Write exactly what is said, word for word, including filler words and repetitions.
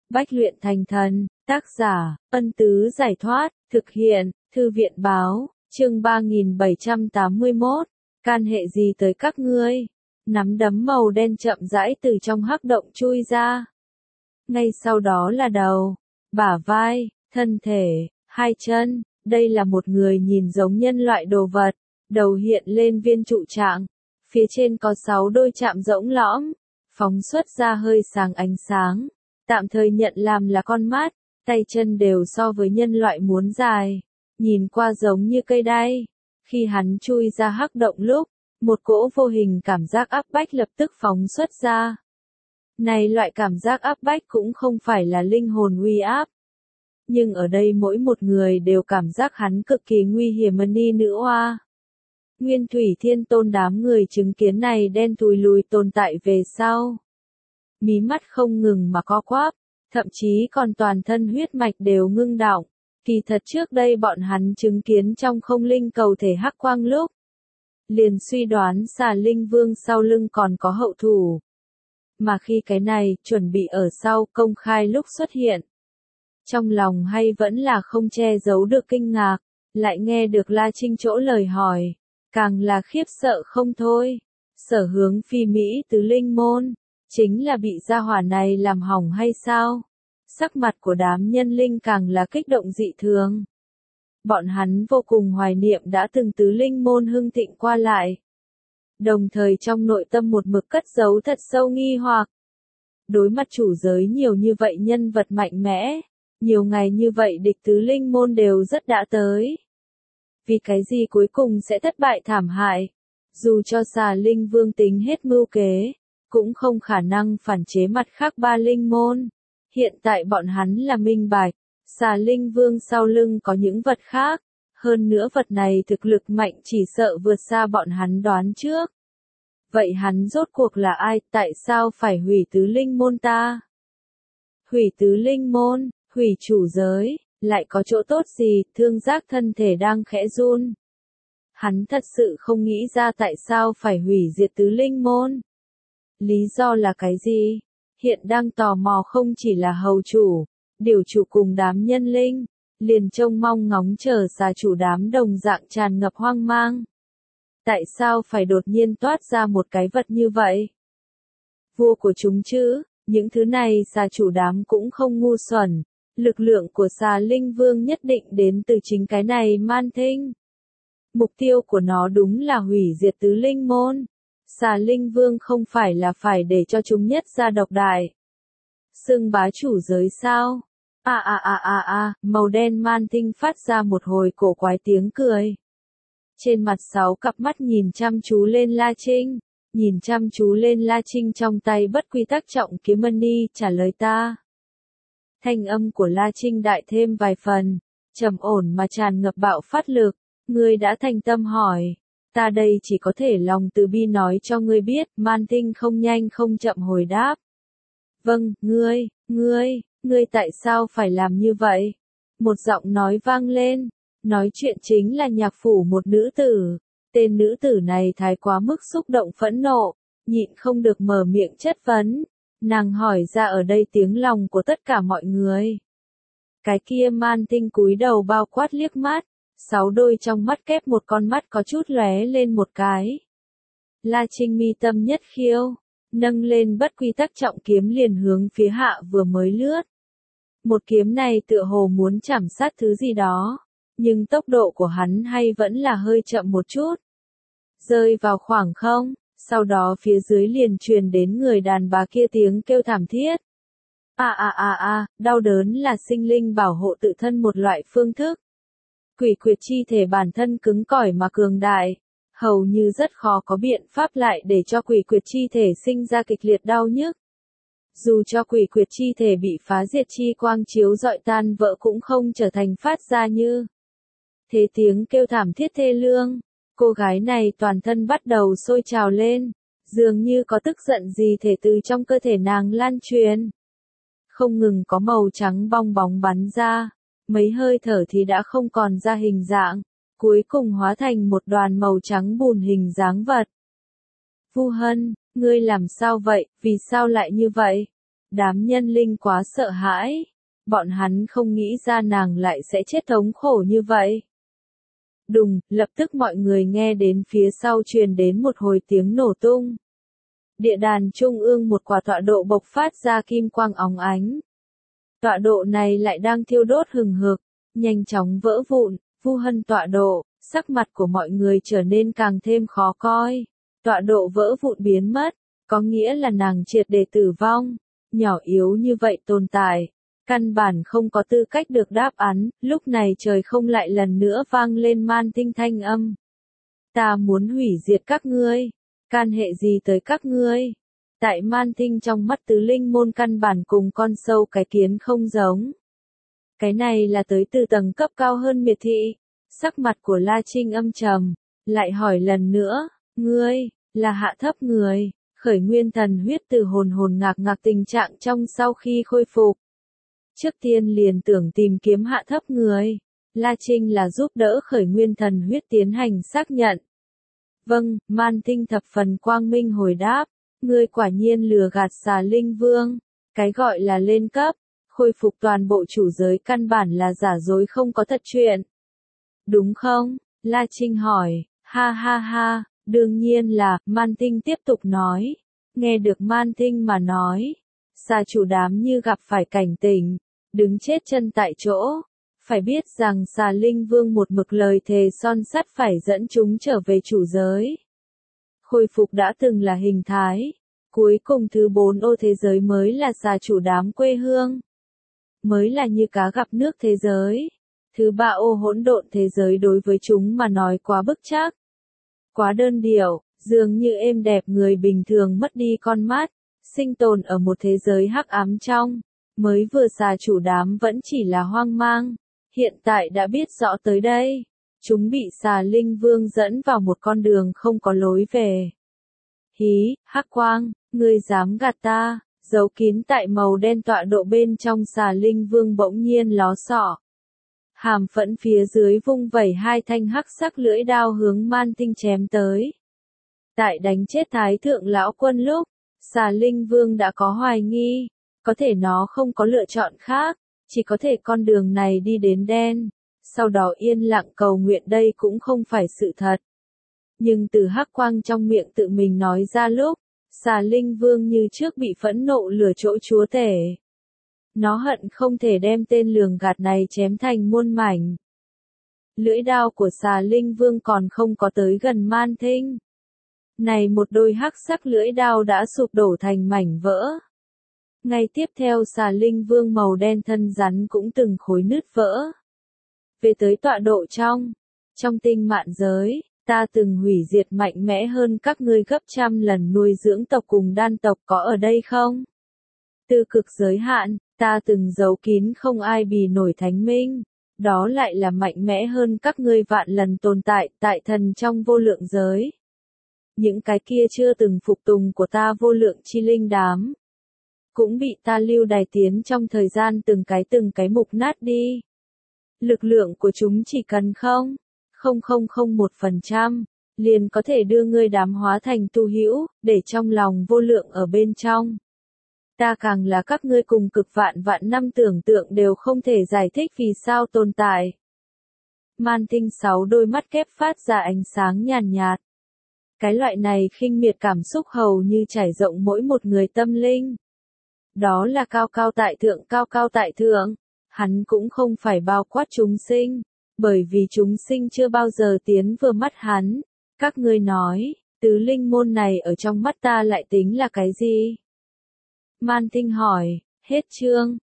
Bách luyện thành thần, tác giả, Ân Tứ Giải Thoát, thực hiện, Thư viện Báo, chương ba nghìn bảy trăm tám mươi mốt, can hệ gì tới các ngươi? Nắm đấm màu đen chậm rãi từ trong hắc động chui ra. Ngay sau đó là đầu, bả vai, thân thể, hai chân, đây là một người nhìn giống nhân loại đồ vật, đầu hiện lên viên trụ trạng, phía trên có sáu đôi chạm rỗng lõm, phóng xuất ra hơi sáng ánh sáng, tạm thời nhận làm là con mắt, tay chân đều so với nhân loại muốn dài, nhìn qua giống như cây đay. Khi hắn chui ra hắc động lúc, một cỗ vô hình cảm giác áp bách lập tức phóng xuất ra. Này loại cảm giác áp bách cũng không phải là linh hồn uy áp. Nhưng ở đây mỗi một người đều cảm giác hắn cực kỳ nguy hiểm hơn ni nữ oa. Nguyên Thủy Thiên Tôn đám người chứng kiến này đen thui lùi tồn tại về sau. Mí mắt không ngừng mà co quắp, thậm chí còn toàn thân huyết mạch đều ngưng đọng. Kỳ thật trước đây bọn hắn chứng kiến trong không linh cầu thể hắc quang lúc. Liền suy đoán xà linh vương sau lưng còn có hậu thủ. Mà khi cái này chuẩn bị ở sau công khai lúc xuất hiện. Trong lòng hay vẫn là không che giấu được kinh ngạc, lại nghe được La Trinh chỗ lời hỏi, càng là khiếp sợ không thôi. Sở Hướng phi Mỹ tứ linh môn, chính là bị gia hỏa này làm hỏng hay sao? Sắc mặt của đám nhân linh càng là kích động dị thường. Bọn hắn vô cùng hoài niệm đã từng tứ linh môn hưng thịnh qua lại. Đồng thời trong nội tâm một mực cất giấu thật sâu nghi hoặc. Đối mặt chủ giới nhiều như vậy nhân vật mạnh mẽ, nhiều ngày như vậy địch tứ linh môn đều rất đã tới. Vì cái gì cuối cùng sẽ thất bại thảm hại? Dù cho xà linh vương tính hết mưu kế, cũng không khả năng phản chế mặt khác ba linh môn. Hiện tại bọn hắn là minh bạch, xà linh vương sau lưng có những vật khác, hơn nữa vật này thực lực mạnh chỉ sợ vượt xa bọn hắn đoán trước. Vậy hắn rốt cuộc là ai, tại sao phải hủy tứ linh môn ta? Hủy tứ linh môn, hủy chủ giới, lại có chỗ tốt gì? Thương Giác thân thể đang khẽ run. Hắn thật sự không nghĩ ra tại sao phải hủy diệt tứ linh môn. Lý do là cái gì? Hiện đang tò mò không chỉ là hầu chủ, điều chủ cùng đám nhân linh, liền trông mong ngóng chờ xà chủ đám đồng dạng tràn ngập hoang mang. Tại sao phải đột nhiên toát ra một cái vật như vậy? Vua của chúng chứ, những thứ này xà chủ đám cũng không ngu xuẩn, lực lượng của xà linh vương nhất định đến từ chính cái này man thinh. Mục tiêu của nó đúng là hủy diệt tứ linh môn. Xà linh vương không phải là phải để cho chúng nhất ra độc đại. Xưng bá chủ giới sao? À à à à à, màu đen man tinh phát ra một hồi cổ quái tiếng cười. Trên mặt sáu cặp mắt nhìn chăm chú lên La Trinh, nhìn chăm chú lên La Trinh trong tay bất quy tắc trọng kiếm mani, trả lời ta. Thanh âm của La Trinh đại thêm vài phần, trầm ổn mà tràn ngập bạo phát lực, ngươi đã thành tâm hỏi. Ta đây chỉ có thể lòng từ bi nói cho ngươi biết, man tinh không nhanh không chậm hồi đáp. Vâng, ngươi, ngươi, ngươi tại sao phải làm như vậy? Một giọng nói vang lên, nói chuyện chính là nhạc phủ một nữ tử. Tên nữ tử này thái quá mức xúc động phẫn nộ, nhịn không được mở miệng chất vấn. Nàng hỏi ra ở đây tiếng lòng của tất cả mọi người. Cái kia man tinh cúi đầu bao quát liếc mắt. Sáu đôi trong mắt kép một con mắt có chút lóe lên một cái. La Trinh mi tâm nhất khiêu, nâng lên bất quy tắc trọng kiếm liền hướng phía hạ vừa mới lướt. Một kiếm này tựa hồ muốn chảm sát thứ gì đó, nhưng tốc độ của hắn hay vẫn là hơi chậm một chút. Rơi vào khoảng không, sau đó phía dưới liền truyền đến người đàn bà kia tiếng kêu thảm thiết. À à à à, đau đớn là sinh linh bảo hộ tự thân một loại phương thức. Quỷ quyệt chi thể bản thân cứng cỏi mà cường đại, hầu như rất khó có biện pháp lại để cho quỷ quyệt chi thể sinh ra kịch liệt đau nhức. Dù cho quỷ quyệt chi thể bị phá diệt chi quang chiếu rọi tan vỡ cũng không trở thành phát ra như. Thế tiếng kêu thảm thiết thê lương, cô gái này toàn thân bắt đầu sôi trào lên, dường như có tức giận gì thể từ trong cơ thể nàng lan truyền. Không ngừng có màu trắng bong bóng bắn ra. Mấy hơi thở thì đã không còn ra hình dạng, cuối cùng hóa thành một đoàn màu trắng bùn hình dáng vật. Vu Hân, ngươi làm sao vậy, vì sao lại như vậy? Đám nhân linh quá sợ hãi. Bọn hắn không nghĩ ra nàng lại sẽ chết thống khổ như vậy. Đùng, lập tức mọi người nghe đến phía sau truyền đến một hồi tiếng nổ tung. Địa đàn trung ương một quả tọa độ bộc phát ra kim quang óng ánh. Tọa độ này lại đang thiêu đốt hừng hực, nhanh chóng vỡ vụn. Vu Hân tọa độ, sắc mặt của mọi người trở nên càng thêm khó coi. Tọa độ vỡ vụn biến mất, có nghĩa là nàng triệt để tử vong. Nhỏ yếu như vậy tồn tại, căn bản không có tư cách được đáp án. Lúc này trời không lại lần nữa vang lên Man Tinh thanh âm. Ta muốn hủy diệt các ngươi, can hệ gì tới các ngươi? Tại Man Tinh trong mắt tứ linh môn căn bản cùng con sâu cái kiến không giống. Cái này là tới từ tầng cấp cao hơn miệt thị. Sắc mặt của La Trinh âm trầm, lại hỏi lần nữa, ngươi, là hạ thấp người. Khởi nguyên thần huyết từ hồn hồn ngạc ngạc tình trạng trong sau khi khôi phục. Trước tiên liền tưởng tìm kiếm hạ thấp người. La Trinh là giúp đỡ khởi nguyên thần huyết tiến hành xác nhận. Vâng, Man Tinh thập phần quang minh hồi đáp. Ngươi quả nhiên lừa gạt xà linh vương. Cái gọi là lên cấp, khôi phục toàn bộ chủ giới căn bản là giả dối không có thật chuyện. Đúng không? La Trinh hỏi. Ha ha ha, đương nhiên là, Man Tinh tiếp tục nói. Nghe được Man Tinh mà nói. Xà chủ đám như gặp phải cảnh tình, đứng chết chân tại chỗ. Phải biết rằng xà linh vương một mực lời thề son sắt phải dẫn chúng trở về chủ giới. Khôi phục đã từng là hình thái. Cuối cùng thứ bốn ô thế giới mới là xà chủ đám quê hương. Mới là như cá gặp nước thế giới. Thứ ba ô hỗn độn thế giới đối với chúng mà nói quá bức trác. Quá đơn điệu, dường như êm đẹp người bình thường mất đi con mắt. Sinh tồn ở một thế giới hắc ám trong. Mới vừa xà chủ đám vẫn chỉ là hoang mang. Hiện tại đã biết rõ tới đây. Chúng bị xà linh vương dẫn vào một con đường không có lối về. Hí, hắc quang, ngươi dám gạt ta, giấu kín tại màu đen tọa độ bên trong xà linh vương bỗng nhiên ló xọ. Hàm phẫn phía dưới vung vẩy hai thanh hắc sắc lưỡi đao hướng Man Tinh chém tới. Tại đánh chết thái thượng lão quân lúc, xà linh vương đã có hoài nghi, có thể nó không có lựa chọn khác, chỉ có thể con đường này đi đến đen, sau đó yên lặng cầu nguyện đây cũng không phải sự thật. Nhưng từ hắc quang trong miệng tự mình nói ra lúc, xà linh vương như trước bị phẫn nộ lừa chỗ chúa tể. Nó hận không thể đem tên lường gạt này chém thành muôn mảnh. Lưỡi đao của xà linh vương còn không có tới gần Man Tinh. Này một đôi hắc sắc lưỡi đao đã sụp đổ thành mảnh vỡ. Ngay tiếp theo xà linh vương màu đen thân rắn cũng từng khối nứt vỡ. Về tới tọa độ trong, trong tinh mạn giới, ta từng hủy diệt mạnh mẽ hơn các ngươi gấp trăm lần nuôi dưỡng tộc cùng đan tộc có ở đây không? Tư cực giới hạn, ta từng giấu kín không ai bì nổi thánh minh, đó lại là mạnh mẽ hơn các ngươi vạn lần tồn tại tại thần trong vô lượng giới. Những cái kia chưa từng phục tùng của ta vô lượng chi linh đám, cũng bị ta lưu đày tiến trong thời gian từng cái từng cái mục nát đi. Lực lượng của chúng chỉ cần không, không không không một phần trăm, liền có thể đưa ngươi đám hóa thành tu hữu, để trong lòng vô lượng ở bên trong. Ta càng là các ngươi cùng cực vạn vạn năm tưởng tượng đều không thể giải thích vì sao tồn tại. Man Tinh sáu đôi mắt kép phát ra ánh sáng nhàn nhạt. Cái loại này khinh miệt cảm xúc hầu như trải rộng mỗi một người tâm linh. Đó là cao cao tại thượng cao cao tại thượng. Hắn cũng không phải bao quát chúng sinh, bởi vì chúng sinh chưa bao giờ tiến vừa mắt hắn. Các ngươi nói, tứ linh môn này ở trong mắt ta lại tính là cái gì? Man Tinh hỏi, hết chương.